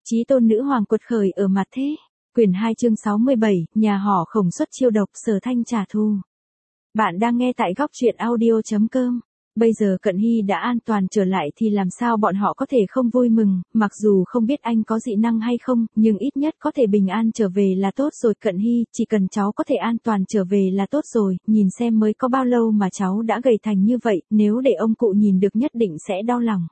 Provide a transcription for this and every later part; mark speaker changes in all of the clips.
Speaker 1: Chí tôn nữ hoàng quật khởi ở mặt thế. Quyển 2 chương 67, nhà họ Khổng xuất chiêu độc Sở Thanh trả thù. Bạn đang nghe tại góc truyện audio.com. Bây giờ Cận Hy đã an toàn trở lại thì làm sao bọn họ có thể không vui mừng, mặc dù không biết anh có dị năng hay không, nhưng ít nhất có thể bình an trở về là tốt rồi. Cận Hy, chỉ cần cháu có thể an toàn trở về là tốt rồi, nhìn xem mới có bao lâu mà cháu đã gầy thành như vậy, nếu để ông cụ nhìn được nhất định sẽ đau lòng.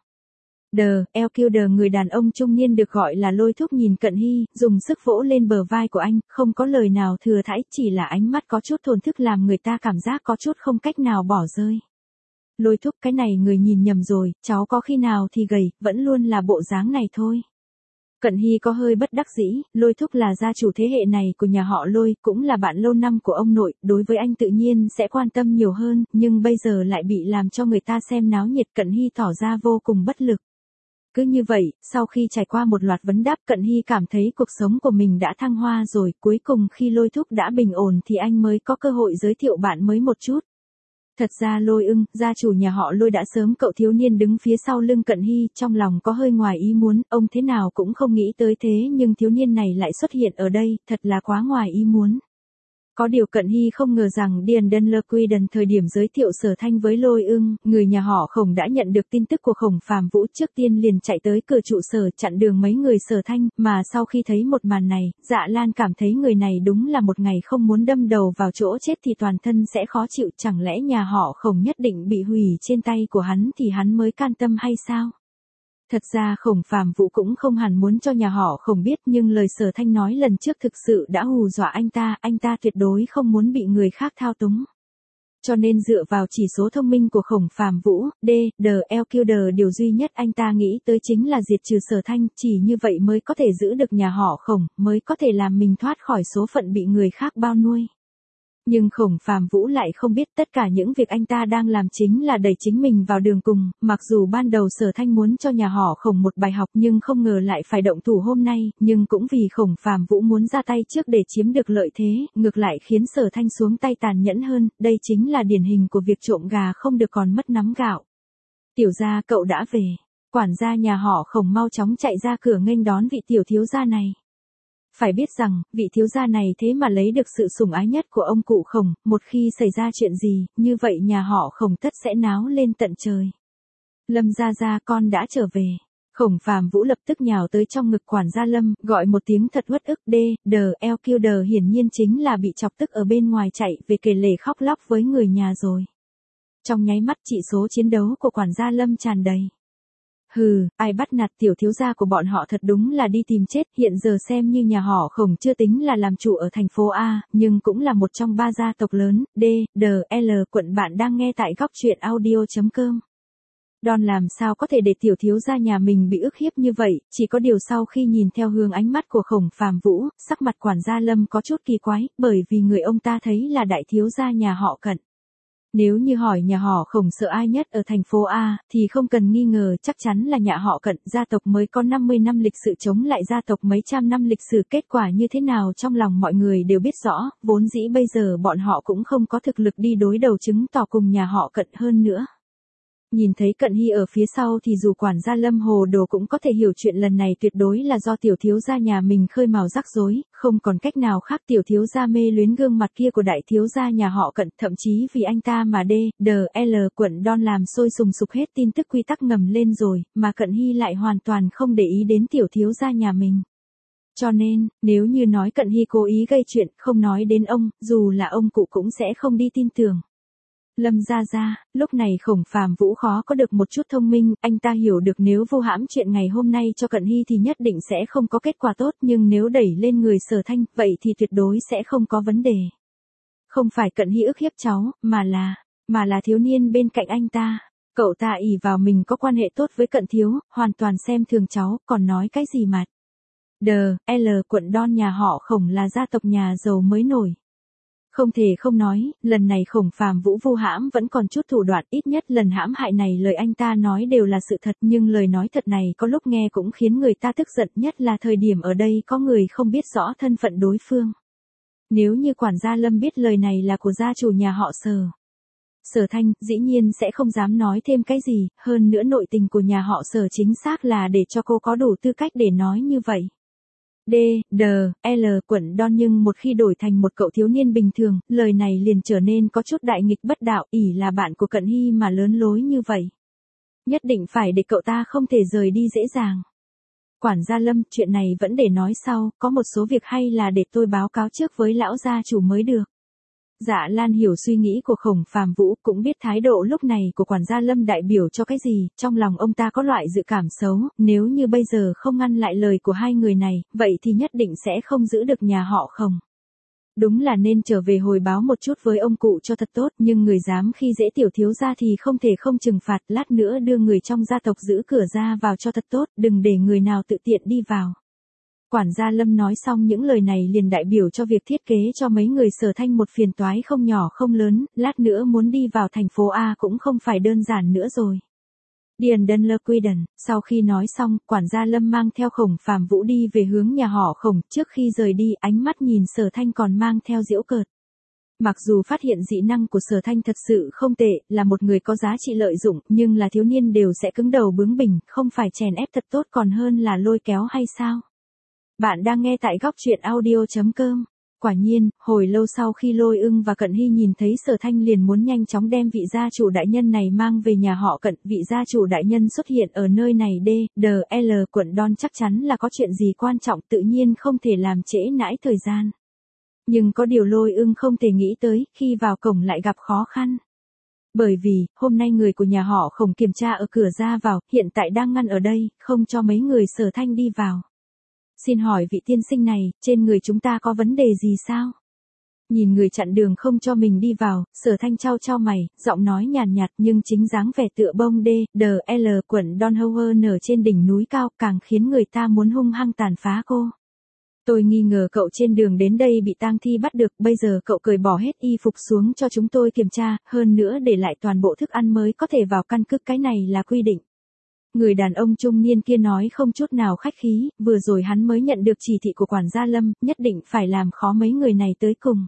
Speaker 1: LQD người đàn ông trung niên được gọi là Lôi Thúc nhìn Cận Hy, dùng sức vỗ lên bờ vai của anh, không có lời nào thừa thãi, chỉ là ánh mắt có chút thổn thức làm người ta cảm giác có chút không cách nào bỏ rơi. Lôi Thúc, cái này người nhìn nhầm rồi, cháu có khi nào thì gầy, vẫn luôn là bộ dáng này thôi. Cận Hy có hơi bất đắc dĩ, Lôi Thúc là gia chủ thế hệ này của nhà họ Lôi, cũng là bạn lâu năm của ông nội, đối với anh tự nhiên sẽ quan tâm nhiều hơn, nhưng bây giờ lại bị làm cho người ta xem náo nhiệt. Cận Hy tỏ ra vô cùng bất lực. Cứ như vậy, sau khi trải qua một loạt vấn đáp, Cận Hy cảm thấy cuộc sống của mình đã thăng hoa rồi, cuối cùng khi Lôi Thúc đã bình ổn thì anh mới có cơ hội giới thiệu bạn mới một chút. Thật ra Lôi Ưng, gia chủ nhà họ Lôi đã sớm cậu thiếu niên đứng phía sau lưng Cận Hy, trong lòng có hơi ngoài ý muốn, ông thế nào cũng không nghĩ tới thế nhưng thiếu niên này lại xuất hiện ở đây, thật là quá ngoài ý muốn. Có điều Cận Hy không ngờ rằng Điền Đơn Lơ Quy Đần thời điểm giới thiệu Sở Thanh với Lôi Ưng, người nhà họ Khổng đã nhận được tin tức của Khổng Phàm Vũ trước tiên liền chạy tới cửa trụ sở chặn đường mấy người Sở Thanh, mà sau khi thấy một màn này, Dạ Lan cảm thấy người này đúng là một ngày không muốn đâm đầu vào chỗ chết thì toàn thân sẽ khó chịu, chẳng lẽ nhà họ Khổng nhất định bị hủy trên tay của hắn thì hắn mới can tâm hay sao? Thật ra Khổng Phàm Vũ cũng không hẳn muốn cho nhà họ Khổng biết nhưng lời Sở Thanh nói lần trước thực sự đã hù dọa anh ta tuyệt đối không muốn bị người khác thao túng. Cho nên dựa vào chỉ số thông minh của Khổng Phàm Vũ, LQD điều duy nhất anh ta nghĩ tới chính là diệt trừ Sở Thanh, chỉ như vậy mới có thể giữ được nhà họ Khổng, mới có thể làm mình thoát khỏi số phận bị người khác bao nuôi. Nhưng Khổng Phàm Vũ lại không biết tất cả những việc anh ta đang làm chính là đẩy chính mình vào đường cùng, mặc dù ban đầu Sở Thanh muốn cho nhà họ Khổng một bài học nhưng không ngờ lại phải động thủ hôm nay, nhưng cũng vì Khổng Phàm Vũ muốn ra tay trước để chiếm được lợi thế, ngược lại khiến Sở Thanh xuống tay tàn nhẫn hơn, đây chính là điển hình của việc trộm gà không được còn mất nắm gạo. Tiểu gia cậu đã về, quản gia nhà họ Khổng mau chóng chạy ra cửa nghênh đón vị tiểu thiếu gia này. Phải biết rằng, vị thiếu gia này thế mà lấy được sự sủng ái nhất của ông cụ Khổng, một khi xảy ra chuyện gì, như vậy nhà họ Khổng tất sẽ náo lên tận trời. Lâm gia con đã trở về. Khổng Phàm Vũ lập tức nhào tới trong ngực quản gia Lâm, gọi một tiếng thật uất ức. LQD hiển nhiên chính là bị chọc tức ở bên ngoài chạy về kể lể khóc lóc với người nhà rồi. Trong nháy mắt chỉ số chiến đấu của quản gia Lâm tràn đầy. Hừ, ai bắt nạt tiểu thiếu gia của bọn họ thật đúng là đi tìm chết, hiện giờ xem như nhà họ Khổng chưa tính là làm chủ ở thành phố A, nhưng cũng là một trong ba gia tộc lớn, DL quận. Bạn đang nghe tại góc truyện audio.com. Đòn làm sao có thể để tiểu thiếu gia nhà mình bị ức hiếp như vậy, chỉ có điều sau khi nhìn theo hướng ánh mắt của Khổng Phàm Vũ, sắc mặt quản gia Lâm có chút kỳ quái, bởi vì người ông ta thấy là đại thiếu gia nhà họ Cận. Nếu như hỏi nhà họ Khổng sợ ai nhất ở thành phố A, thì không cần nghi ngờ chắc chắn là nhà họ Cận, gia tộc mới có 50 năm lịch sử chống lại gia tộc mấy trăm năm lịch sử, kết quả như thế nào trong lòng mọi người đều biết rõ, vốn dĩ bây giờ bọn họ cũng không có thực lực đi đối đầu chứng tỏ cùng nhà họ Cận hơn nữa. Nhìn thấy Cận Hy ở phía sau thì dù quản gia Lâm hồ đồ cũng có thể hiểu chuyện lần này tuyệt đối là do tiểu thiếu gia nhà mình khơi mào rắc rối, không còn cách nào khác. Tiểu thiếu gia mê luyến gương mặt kia của đại thiếu gia nhà họ Cận, thậm chí vì anh ta mà DL quận Don làm sôi sùng sục hết tin tức quy tắc ngầm lên rồi, mà Cận Hy lại hoàn toàn không để ý đến tiểu thiếu gia nhà mình. Cho nên, nếu như nói Cận Hy cố ý gây chuyện, không nói đến ông, dù là ông cụ cũng sẽ không đi tin tưởng. Lâm gia, lúc này Khổng Phàm Vũ khó có được một chút thông minh, anh ta hiểu được nếu vô hãm chuyện ngày hôm nay cho Cận Hy thì nhất định sẽ không có kết quả tốt, nhưng nếu đẩy lên người Sở Thanh, vậy thì tuyệt đối sẽ không có vấn đề. Không phải Cận Hy ức hiếp cháu, mà là thiếu niên bên cạnh anh ta. Cậu ta ỷ vào mình có quan hệ tốt với Cận thiếu, hoàn toàn xem thường cháu, còn nói cái gì mà. DL quận Don nhà họ Khổng là gia tộc nhà giàu mới nổi. Không thể không nói, lần này Khổng Phàm Vũ vu hãm vẫn còn chút thủ đoạn, ít nhất lần hãm hại này lời anh ta nói đều là sự thật, nhưng lời nói thật này có lúc nghe cũng khiến người ta tức giận, nhất là thời điểm ở đây có người không biết rõ thân phận đối phương. Nếu như quản gia Lâm biết lời này là của gia chủ nhà họ Sở, Sở Thanh, dĩ nhiên sẽ không dám nói thêm cái gì, hơn nữa nội tình của nhà họ Sở chính xác là để cho cô có đủ tư cách để nói như vậy. D, D, L, quận Don nhưng một khi đổi thành một cậu thiếu niên bình thường, lời này liền trở nên có chút đại nghịch bất đạo, ỷ là bạn của Cận Hy mà lớn lối như vậy. Nhất định phải để cậu ta không thể rời đi dễ dàng. Quản gia Lâm, chuyện này vẫn để nói sau, có một số việc hay là để tôi báo cáo trước với lão gia chủ mới được. Dạ Lan hiểu suy nghĩ của Khổng Phàm Vũ, cũng biết thái độ lúc này của quản gia Lâm đại biểu cho cái gì, trong lòng ông ta có loại dự cảm xấu, nếu như bây giờ không ngăn lại lời của hai người này, vậy thì nhất định sẽ không giữ được nhà họ Khổng. Đúng là nên trở về hồi báo một chút với ông cụ cho thật tốt, nhưng người dám khi dễ tiểu thiếu gia thì không thể không trừng phạt, lát nữa đưa người trong gia tộc giữ cửa ra vào cho thật tốt, đừng để người nào tự tiện đi vào. Quản gia Lâm nói xong những lời này liền đại biểu cho việc thiết kế cho mấy người Sở Thanh một phiền toái không nhỏ không lớn, lát nữa muốn đi vào thành phố A cũng không phải đơn giản nữa rồi. Điền Đơn Lơ Quy Đần, sau khi nói xong, quản gia Lâm mang theo Khổng Phàm Vũ đi về hướng nhà họ Khổng, trước khi rời đi, ánh mắt nhìn Sở Thanh còn mang theo giễu cợt. Mặc dù phát hiện dị năng của Sở Thanh thật sự không tệ, là một người có giá trị lợi dụng, nhưng là thiếu niên đều sẽ cứng đầu bướng bỉnh, không phải chèn ép thật tốt còn hơn là lôi kéo hay sao? Bạn đang nghe tại góc truyện audio.com. Quả nhiên, hồi lâu sau khi Lôi Ưng và Cận Hy nhìn thấy Sở Thanh liền muốn nhanh chóng đem vị gia chủ đại nhân này mang về nhà họ Cận. Vị gia chủ đại nhân xuất hiện ở nơi này D, D, L quận Don chắc chắn là có chuyện gì quan trọng, tự nhiên không thể làm trễ nãi thời gian. Nhưng có điều Lôi Ưng không thể nghĩ tới, khi vào cổng lại gặp khó khăn. Bởi vì, hôm nay người của nhà họ Khổng kiểm tra ở cửa ra vào, hiện tại đang ngăn ở đây, không cho mấy người Sở Thanh đi vào. Xin hỏi vị tiên sinh này, trên người chúng ta có vấn đề gì sao? Nhìn người chặn đường không cho mình đi vào, Sở Thanh chau chau mày, giọng nói nhàn nhạt nhưng chính dáng vẻ tựa bông D, D, L quận Don Hower nở trên đỉnh núi cao càng khiến người ta muốn hung hăng tàn phá cô. Tôi nghi ngờ cậu trên đường đến đây bị tang thi bắt được, bây giờ cậu cởi bỏ hết y phục xuống cho chúng tôi kiểm tra, hơn nữa để lại toàn bộ thức ăn mới có thể vào căn cứ, cái này là quy định. Người đàn ông trung niên kia nói không chút nào khách khí, vừa rồi hắn mới nhận được chỉ thị của quản gia Lâm, nhất định phải làm khó mấy người này tới cùng.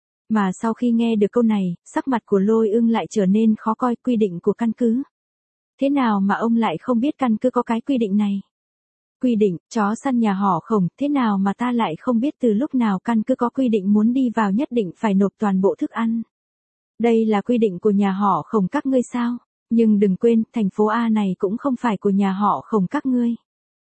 Speaker 1: Mà sau khi nghe được câu này, sắc mặt của Lôi Ưng lại trở nên khó coi. Quy định của căn cứ. Thế nào mà ông lại không biết căn cứ có cái quy định này? Quy định, chó săn nhà họ Khổng, thế nào mà ta lại không biết từ lúc nào căn cứ có quy định muốn đi vào nhất định phải nộp toàn bộ thức ăn. Đây là quy định của nhà họ Khổng các ngươi sao? Nhưng đừng quên, thành phố A này cũng không phải của nhà họ Khổng các ngươi.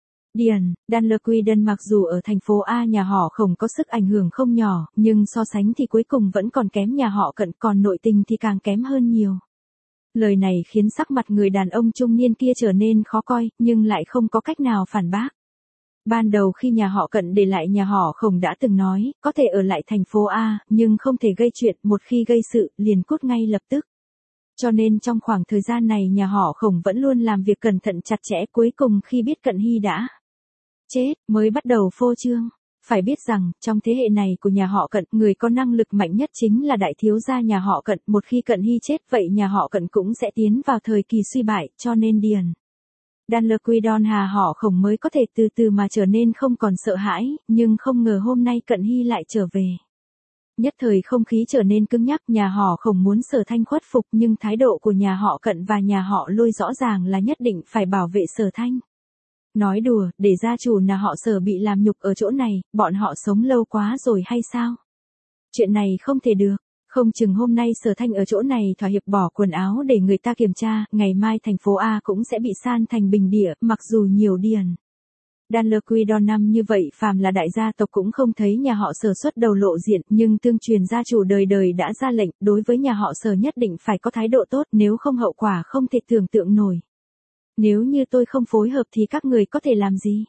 Speaker 1: Điền, Đan Lơ Quy Đân mặc dù ở thành phố A nhà họ Khổng có sức ảnh hưởng không nhỏ, nhưng so sánh thì cuối cùng vẫn còn kém nhà họ Cận, còn nội tình thì càng kém hơn nhiều. Lời này khiến sắc mặt người đàn ông trung niên kia trở nên khó coi, nhưng lại không có cách nào phản bác. Ban đầu khi nhà họ Cận để lại nhà họ Khổng đã từng nói, có thể ở lại thành phố A, nhưng không thể gây chuyện, một khi gây sự, liền cút ngay lập tức. Cho nên trong khoảng thời gian này nhà họ Khổng vẫn luôn làm việc cẩn thận chặt chẽ, cuối cùng khi biết Cận Hy đã chết, mới bắt đầu phô trương. Phải biết rằng, trong thế hệ này của nhà họ Cận, người có năng lực mạnh nhất chính là đại thiếu gia nhà họ Cận, một khi Cận Hy chết vậy nhà họ Cận cũng sẽ tiến vào thời kỳ suy bại, cho nên Điền Đan Lơ Quy Đon Hà họ Khổng mới có thể từ từ mà trở nên không còn sợ hãi, nhưng không ngờ hôm nay Cận Hy lại trở về. Nhất thời không khí trở nên cứng nhắc, nhà họ Khổng muốn Sở Thanh khuất phục nhưng thái độ của nhà họ Cận và nhà họ Lôi rõ ràng là nhất định phải bảo vệ Sở Thanh. Nói đùa, để gia chủ nhà họ Sở bị làm nhục ở chỗ này, bọn họ sống lâu quá rồi hay sao? Chuyện này không thể được, không chừng hôm nay Sở Thanh ở chỗ này thỏa hiệp bỏ quần áo để người ta kiểm tra, ngày mai thành phố A cũng sẽ bị san thành bình địa, mặc dù nhiều Điền Đan Lơ Quy Đon năm như vậy phàm là đại gia tộc cũng không thấy nhà họ Sở xuất đầu lộ diện, nhưng tương truyền gia chủ đời đời đã ra lệnh, đối với nhà họ Sở nhất định phải có thái độ tốt, nếu không hậu quả không thể tưởng tượng nổi. Nếu như tôi không phối hợp thì các người có thể làm gì?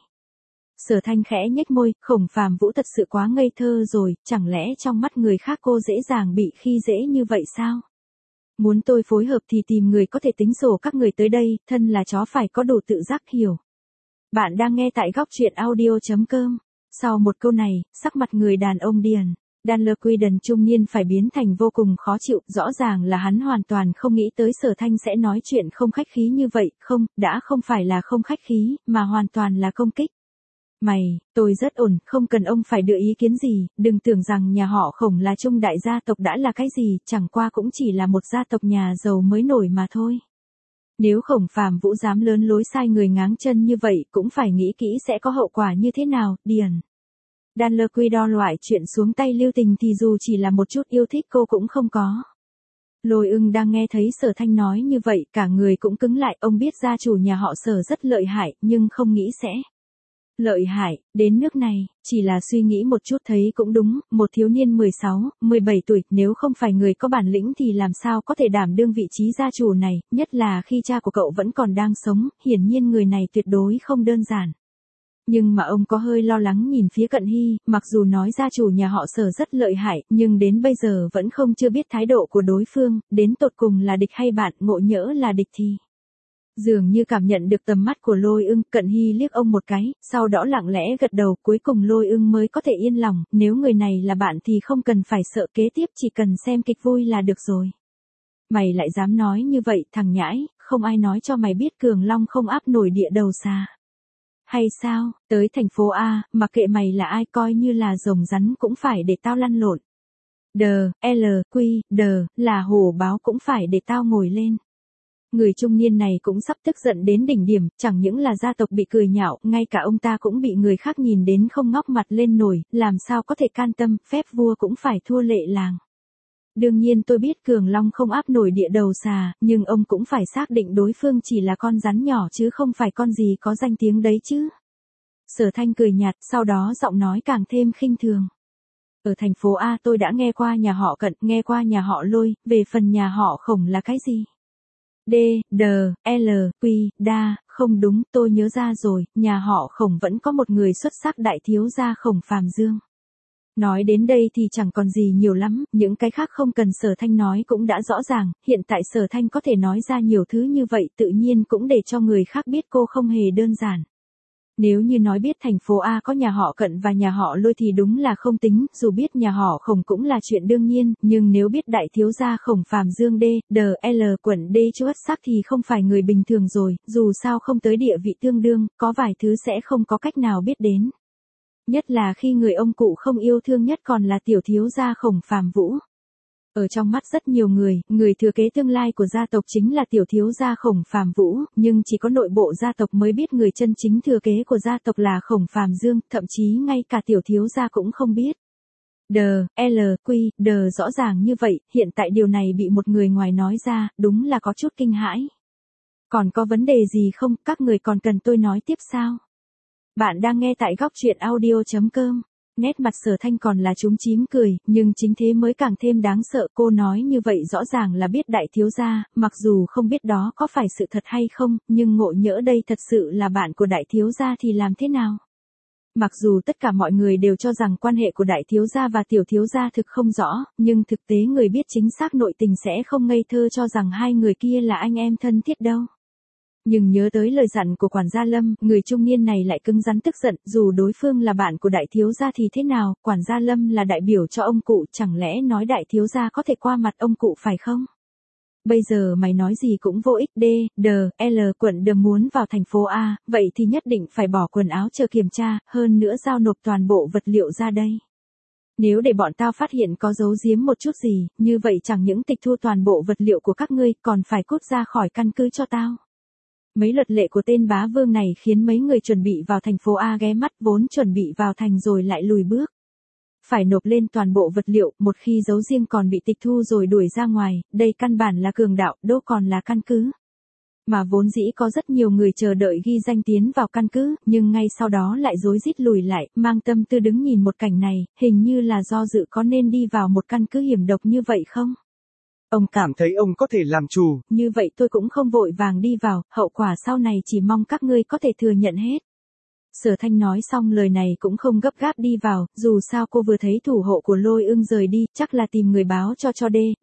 Speaker 1: Sở Thanh khẽ nhếch môi, Khổng Phàm Vũ thật sự quá ngây thơ rồi, chẳng lẽ trong mắt người khác cô dễ dàng bị khi dễ như vậy sao? Muốn tôi phối hợp thì tìm người có thể tính sổ các người tới đây, thân là chó phải có đủ tự giác hiểu. Bạn đang nghe tại góc truyện audio.com. Sau một câu này, sắc mặt người đàn ông Điền Đan Lơ Quy Đần trung niên phải biến thành vô cùng khó chịu, rõ ràng là hắn hoàn toàn không nghĩ tới Sở Thanh sẽ nói chuyện không khách khí như vậy, không, đã không phải là không khách khí, mà hoàn toàn là công kích. Tôi rất ổn, không cần ông phải đưa ý kiến gì, đừng tưởng rằng nhà họ Khổng là Trung đại gia tộc đã là cái gì, chẳng qua cũng chỉ là một gia tộc nhà giàu mới nổi mà thôi. Nếu Khổng Phàm Vũ dám lớn lối sai người ngáng chân như vậy, cũng phải nghĩ kỹ sẽ có hậu quả như thế nào, Điền. Đan lơ quy đo loại chuyện xuống tay lưu tình thì dù chỉ là một chút yêu thích cô cũng không có. Lôi Ưng đang nghe thấy Sở Thanh nói như vậy, cả người cũng cứng lại, ông biết gia chủ nhà họ Sở rất lợi hại, nhưng không nghĩ sẽ lợi hại, đến nước này, chỉ là suy nghĩ một chút thấy cũng đúng, một thiếu niên 16, 17 tuổi, nếu không phải người có bản lĩnh thì làm sao có thể đảm đương vị trí gia chủ này, nhất là khi cha của cậu vẫn còn đang sống, hiển nhiên người này tuyệt đối không đơn giản. Nhưng mà ông có hơi lo lắng nhìn phía Cận Hy, mặc dù nói gia chủ nhà họ Sở rất lợi hại, nhưng đến bây giờ vẫn chưa biết thái độ của đối phương, đến tột cùng là địch hay bạn, ngộ nhỡ là địch thì. Dường như cảm nhận được tầm mắt của Lôi Ưng, Cận Hy liếc ông một cái, sau đó lặng lẽ gật đầu, cuối cùng Lôi Ưng mới có thể yên lòng, nếu người này là bạn thì không cần phải sợ, kế tiếp chỉ cần xem kịch vui là được rồi. Mày lại dám nói như vậy, thằng nhãi, không ai nói cho mày biết Cường Long không áp nổi địa đầu xà. Hay sao, tới thành phố A, mặc kệ mày là ai, coi như là rồng rắn cũng phải để tao lăn lộn. Là hổ báo cũng phải để tao ngồi lên. Người trung niên này cũng sắp tức giận đến đỉnh điểm, chẳng những là gia tộc bị cười nhạo, ngay cả ông ta cũng bị người khác nhìn đến không ngóc mặt lên nổi, làm sao có thể can tâm, phép vua cũng phải thua lệ làng. Đương nhiên tôi biết Cường Long không áp nổi địa đầu xà, nhưng ông cũng phải xác định đối phương chỉ là con rắn nhỏ chứ không phải con gì có danh tiếng đấy chứ. Sở Thanh cười nhạt, sau đó giọng nói càng thêm khinh thường. Ở thành phố A tôi đã nghe qua nhà họ Cận, nghe qua nhà họ Lôi, về phần nhà họ Khổng là cái gì? Không đúng, tôi nhớ ra rồi, nhà họ Khổng vẫn có một người xuất sắc đại thiếu gia Khổng Phàm Dương. Nói đến đây thì chẳng còn gì nhiều lắm, những cái khác không cần Sở Thanh nói cũng đã rõ ràng, hiện tại Sở Thanh có thể nói ra nhiều thứ như vậy tự nhiên cũng để cho người khác biết cô không hề đơn giản. Nếu như nói biết thành phố A có nhà họ Cận và nhà họ Lôi thì đúng là không tính, dù biết nhà họ Khổng cũng là chuyện đương nhiên, nhưng nếu biết đại thiếu gia Khổng Phàm Dương quận D xuất sắc thì không phải người bình thường rồi, dù sao không tới địa vị tương đương, có vài thứ sẽ không có cách nào biết đến. Nhất là khi người ông cụ không yêu thương nhất còn là tiểu thiếu gia Khổng Phàm Vũ. Ở trong mắt rất nhiều người thừa kế tương lai của gia tộc chính là tiểu thiếu gia Khổng Phàm Vũ, nhưng chỉ có nội bộ gia tộc mới biết người chân chính thừa kế của gia tộc là Khổng Phàm Dương, thậm chí ngay cả tiểu thiếu gia cũng không biết. Rõ ràng như vậy, hiện tại điều này bị một người ngoài nói ra, đúng là có chút kinh hãi. Còn có vấn đề gì không, các người còn cần tôi nói tiếp sao? Bạn đang nghe tại góc truyện audio.com. Nét mặt Sở Thanh còn là chúm chím cười, nhưng chính thế mới càng thêm đáng sợ, cô nói như vậy rõ ràng là biết đại thiếu gia, mặc dù không biết đó có phải sự thật hay không, nhưng ngộ nhỡ đây thật sự là bạn của đại thiếu gia thì làm thế nào? Mặc dù tất cả mọi người đều cho rằng quan hệ của đại thiếu gia và tiểu thiếu gia thực không rõ, nhưng thực tế người biết chính xác nội tình sẽ không ngây thơ cho rằng hai người kia là anh em thân thiết đâu. Nhưng nhớ tới lời dặn của quản gia Lâm, người trung niên này lại cứng rắn tức giận, dù đối phương là bạn của đại thiếu gia thì thế nào, quản gia Lâm là đại biểu cho ông cụ, chẳng lẽ nói đại thiếu gia có thể qua mặt ông cụ phải không? Bây giờ mày nói gì cũng vô ích, quận D muốn vào thành phố A, vậy thì nhất định phải bỏ quần áo chờ kiểm tra, hơn nữa giao nộp toàn bộ vật liệu ra đây. Nếu để bọn tao phát hiện có giấu giếm một chút gì, như vậy chẳng những tịch thu toàn bộ vật liệu của các ngươi, còn phải cút ra khỏi căn cứ cho tao. Mấy luật lệ của tên bá vương này khiến mấy người chuẩn bị vào thành phố A ghé mắt, vốn chuẩn bị vào thành rồi lại lùi bước. Phải nộp lên toàn bộ vật liệu, một khi giấu riêng còn bị tịch thu rồi đuổi ra ngoài, đây căn bản là cường đạo, đô còn là căn cứ. Mà vốn dĩ có rất nhiều người chờ đợi ghi danh tiến vào căn cứ, nhưng ngay sau đó lại rối rít lùi lại, mang tâm tư đứng nhìn một cảnh này, hình như là do dự có nên đi vào một căn cứ hiểm độc như vậy không?
Speaker 2: Ông cảm thấy ông có thể làm chủ.
Speaker 1: Như vậy tôi cũng không vội vàng đi vào, hậu quả sau này chỉ mong các ngươi có thể thừa nhận hết. Sở Thanh nói xong lời này cũng không gấp gáp đi vào, dù sao cô vừa thấy thủ hộ của Lôi Ưng rời đi, chắc là tìm người báo cho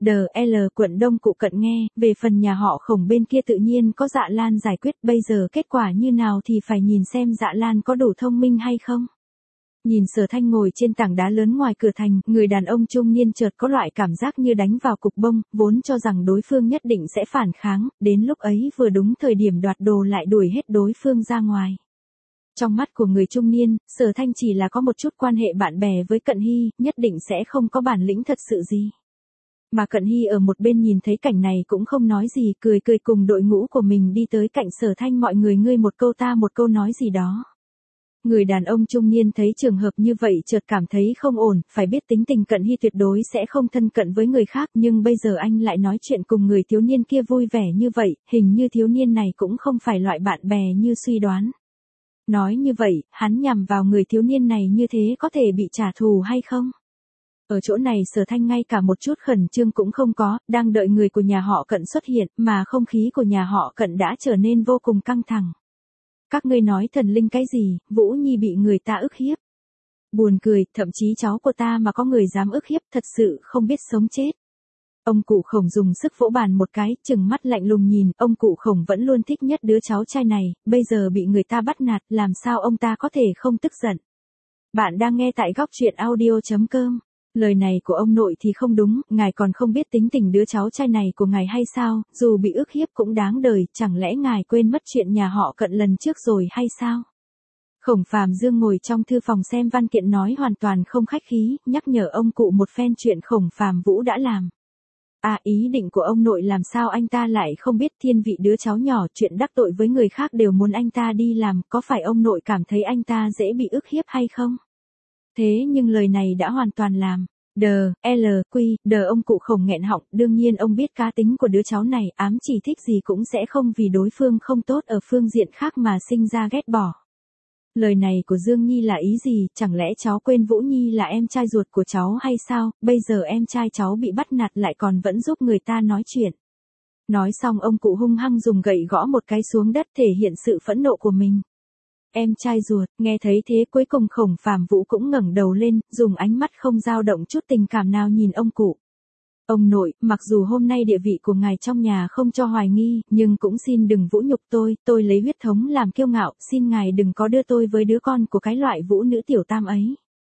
Speaker 1: quận Đông Cụ Cận nghe, về phần nhà họ Khổng bên kia tự nhiên có Dạ Lan giải quyết, bây giờ kết quả như nào thì phải nhìn xem Dạ Lan có đủ thông minh hay không. Nhìn Sở Thanh ngồi trên tảng đá lớn ngoài cửa thành, người đàn ông trung niên chợt có loại cảm giác như đánh vào cục bông, vốn cho rằng đối phương nhất định sẽ phản kháng, đến lúc ấy vừa đúng thời điểm đoạt đồ lại đuổi hết đối phương ra ngoài. Trong mắt của người trung niên, Sở Thanh chỉ là có một chút quan hệ bạn bè với Cận Hy, nhất định sẽ không có bản lĩnh thật sự gì. Mà Cận Hy ở một bên nhìn thấy cảnh này cũng không nói gì, cười cười cùng đội ngũ của mình đi tới cạnh Sở Thanh, mọi người ngươi một câu ta một câu nói gì đó. Người đàn ông trung niên thấy trường hợp như vậy chợt cảm thấy không ổn, phải biết tính tình Cận Hy tuyệt đối sẽ không thân cận với người khác, nhưng bây giờ anh lại nói chuyện cùng người thiếu niên kia vui vẻ như vậy, hình như thiếu niên này cũng không phải loại bạn bè như suy đoán. Nói như vậy, hắn nhằm vào người thiếu niên này như thế có thể bị trả thù hay không? Ở chỗ này Sở Thanh ngay cả một chút khẩn trương cũng không có, đang đợi người của nhà họ Cận xuất hiện, mà không khí của nhà họ Cận đã trở nên vô cùng căng thẳng. Các ngươi nói thần linh cái gì, Vũ Nhi bị người ta ức hiếp. Buồn cười, thậm chí cháu của ta mà có người dám ức hiếp thật sự không biết sống chết. Ông cụ Khổng dùng sức vỗ bàn một cái, trừng mắt lạnh lùng nhìn, ông cụ Khổng vẫn luôn thích nhất đứa cháu trai này, bây giờ bị người ta bắt nạt, làm sao ông ta có thể không tức giận. Bạn đang nghe tại góc truyện audio.com. Lời này của ông nội thì không đúng, ngài còn không biết tính tình đứa cháu trai này của ngài hay sao, dù bị ức hiếp cũng đáng đời, chẳng lẽ ngài quên mất chuyện nhà họ Cận lần trước rồi hay sao? Khổng Phàm Dương ngồi trong thư phòng xem văn kiện nói hoàn toàn không khách khí, nhắc nhở ông cụ một phen chuyện Khổng Phàm Vũ đã làm. Ý định của ông nội làm sao anh ta lại không biết, thiên vị đứa cháu nhỏ, chuyện đắc tội với người khác đều muốn anh ta đi làm, có phải ông nội cảm thấy anh ta dễ bị ức hiếp hay không? Thế nhưng lời này đã hoàn toàn làm. Ông cụ Khổng nghẹn họng, đương nhiên ông biết cá tính của đứa cháu này, ám chỉ thích gì cũng sẽ không vì đối phương không tốt ở phương diện khác mà sinh ra ghét bỏ. Lời này của Dương Nhi là ý gì, chẳng lẽ cháu quên Vũ Nhi là em trai ruột của cháu hay sao, bây giờ em trai cháu bị bắt nạt lại còn vẫn giúp người ta nói chuyện. Nói xong ông cụ hung hăng dùng gậy gõ một cái xuống đất thể hiện sự phẫn nộ của mình. Em trai ruột, nghe thấy thế cuối cùng Khổng Phàm Vũ cũng ngẩng đầu lên, dùng ánh mắt không dao động chút tình cảm nào nhìn ông cụ. Ông nội, mặc dù hôm nay địa vị của ngài trong nhà không cho hoài nghi, nhưng cũng xin đừng vũ nhục tôi lấy huyết thống làm kiêu ngạo, xin ngài đừng có đưa tôi với đứa con của cái loại Vũ nữ tiểu tam ấy.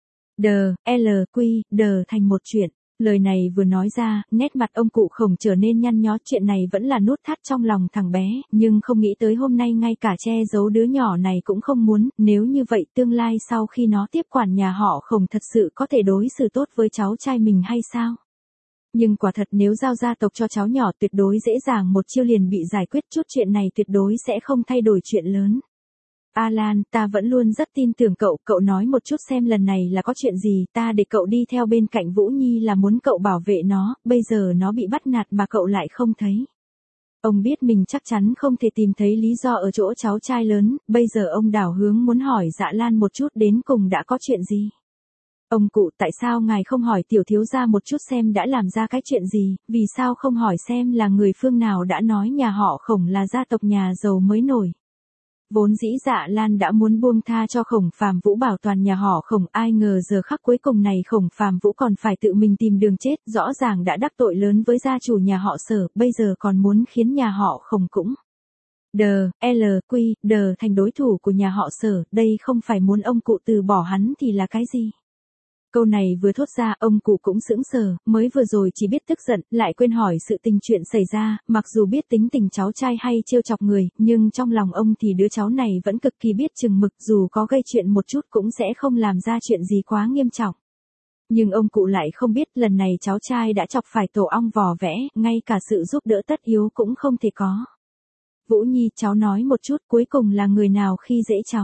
Speaker 1: Thành một chuyện. Lời này vừa nói ra, nét mặt ông cụ Khổng trở nên nhăn nhó, chuyện này vẫn là nút thắt trong lòng thằng bé, nhưng không nghĩ tới hôm nay ngay cả che giấu đứa nhỏ này cũng không muốn, nếu như vậy tương lai sau khi nó tiếp quản nhà họ Khổng thật sự có thể đối xử tốt với cháu trai mình hay sao? Nhưng quả thật nếu giao gia tộc cho cháu nhỏ tuyệt đối dễ dàng một chiêu liền bị giải quyết, chút chuyện này tuyệt đối sẽ không thay đổi chuyện lớn. Alan, ta vẫn luôn rất tin tưởng cậu nói một chút xem lần này là có chuyện gì, ta để cậu đi theo bên cạnh Vũ Nhi là muốn cậu bảo vệ nó, bây giờ nó bị bắt nạt mà cậu lại không thấy. Ông biết mình chắc chắn không thể tìm thấy lý do ở chỗ cháu trai lớn, bây giờ ông đảo hướng muốn hỏi Dạ Lan một chút đến cùng đã có chuyện gì. Ông cụ, tại sao ngài không hỏi tiểu thiếu gia một chút xem đã làm ra cái chuyện gì, vì sao không hỏi xem là người phương nào đã nói nhà họ Khổng là gia tộc nhà giàu mới nổi. Vốn dĩ Dạ Lan đã muốn buông tha cho Khổng Phàm Vũ bảo toàn nhà họ Khổng, ai ngờ giờ khắc cuối cùng này Khổng Phàm Vũ còn phải tự mình tìm đường chết, rõ ràng đã đắc tội lớn với gia chủ nhà họ Sở, bây giờ còn muốn khiến nhà họ Khổng cũng thành đối thủ của nhà họ Sở, đây không phải muốn ông cụ từ bỏ hắn thì là cái gì? Câu này vừa thốt ra, ông cụ cũng sững sờ, mới vừa rồi chỉ biết tức giận, lại quên hỏi sự tình chuyện xảy ra, mặc dù biết tính tình cháu trai hay trêu chọc người, nhưng trong lòng ông thì đứa cháu này vẫn cực kỳ biết chừng mực, dù có gây chuyện một chút cũng sẽ không làm ra chuyện gì quá nghiêm trọng. Nhưng ông cụ lại không biết lần này cháu trai đã chọc phải tổ ong vò vẽ, ngay cả sự giúp đỡ tất yếu cũng không thể có. Vũ Nhi, cháu nói một chút, cuối cùng là người nào khi dễ cháu?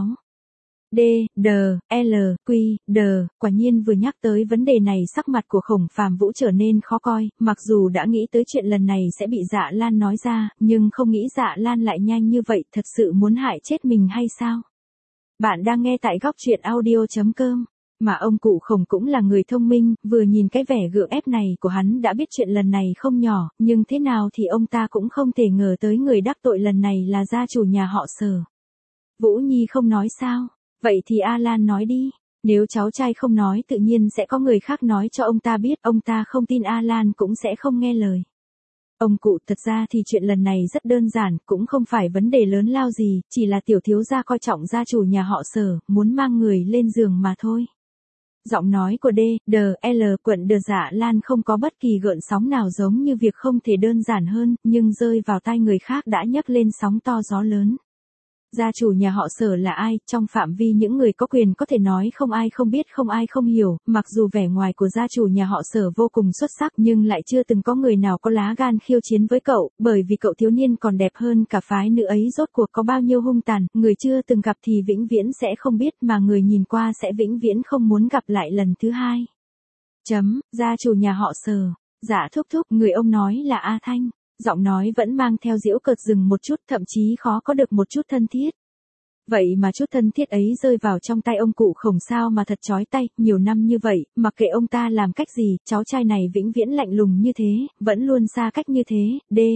Speaker 1: Quả nhiên vừa nhắc tới vấn đề này sắc mặt của Khổng Phàm Vũ trở nên khó coi, mặc dù đã nghĩ tới chuyện lần này sẽ bị Dạ Lan nói ra, nhưng không nghĩ Dạ Lan lại nhanh như vậy, thật sự muốn hại chết mình hay sao? Bạn đang nghe tại góc truyện audio.com. Mà ông cụ Khổng cũng là người thông minh, vừa nhìn cái vẻ gượng ép này của hắn đã biết chuyện lần này không nhỏ, nhưng thế nào thì ông ta cũng không thể ngờ tới người đắc tội lần này là gia chủ nhà họ Sở. Vũ Nhi không nói sao? Vậy thì Alan nói đi, nếu cháu trai không nói tự nhiên sẽ có người khác nói cho ông ta biết, ông ta không tin Alan cũng sẽ không nghe lời. Ông cụ, thật ra thì chuyện lần này rất đơn giản, cũng không phải vấn đề lớn lao gì, chỉ là tiểu thiếu gia coi trọng gia chủ nhà họ Sở, muốn mang người lên giường mà thôi. Giọng nói của quận Dạ Lan không có bất kỳ gợn sóng nào, giống như việc không thể đơn giản hơn, nhưng rơi vào tai người khác đã nhấc lên sóng to gió lớn. Gia chủ nhà họ Sở là ai, trong phạm vi những người có quyền có thể nói không ai không biết không ai không hiểu, mặc dù vẻ ngoài của gia chủ nhà họ Sở vô cùng xuất sắc nhưng lại chưa từng có người nào có lá gan khiêu chiến với cậu, bởi vì cậu thiếu niên còn đẹp hơn cả phái nữ ấy rốt cuộc có bao nhiêu hung tàn, người chưa từng gặp thì vĩnh viễn sẽ không biết mà người nhìn qua sẽ vĩnh viễn không muốn gặp lại lần thứ hai. Gia chủ nhà họ Sở. Dạ thúc thúc, người ông nói là A Thanh. Giọng nói vẫn mang theo giễu cợt dừng một chút, thậm chí khó có được một chút thân thiết. Vậy mà chút thân thiết ấy rơi vào trong tay ông cụ Khổng sao mà thật chói tay, nhiều năm như vậy, mặc kệ ông ta làm cách gì, cháu trai này vĩnh viễn lạnh lùng như thế, vẫn luôn xa cách như thế,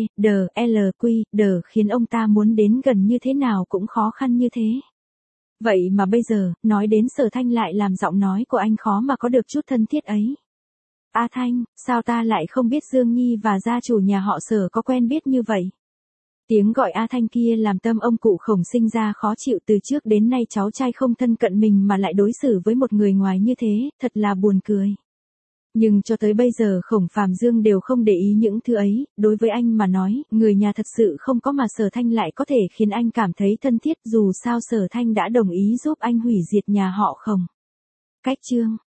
Speaker 1: khiến ông ta muốn đến gần như thế nào cũng khó khăn như thế. Vậy mà bây giờ, nói đến Sở Thanh lại làm giọng nói của anh khó mà có được chút thân thiết ấy. A Thanh, sao ta lại không biết Dương Nhi và gia chủ nhà họ Sở có quen biết như vậy? Tiếng gọi A Thanh kia làm tâm ông cụ Khổng sinh ra khó chịu, từ trước đến nay cháu trai không thân cận mình mà lại đối xử với một người ngoài như thế, thật là buồn cười. Nhưng cho tới bây giờ Khổng Phàm Dương đều không để ý những thứ ấy, đối với anh mà nói, người nhà thật sự không có mà Sở Thanh lại có thể khiến anh cảm thấy thân thiết, dù sao Sở Thanh đã đồng ý giúp anh hủy diệt nhà họ Khổng. Cách chương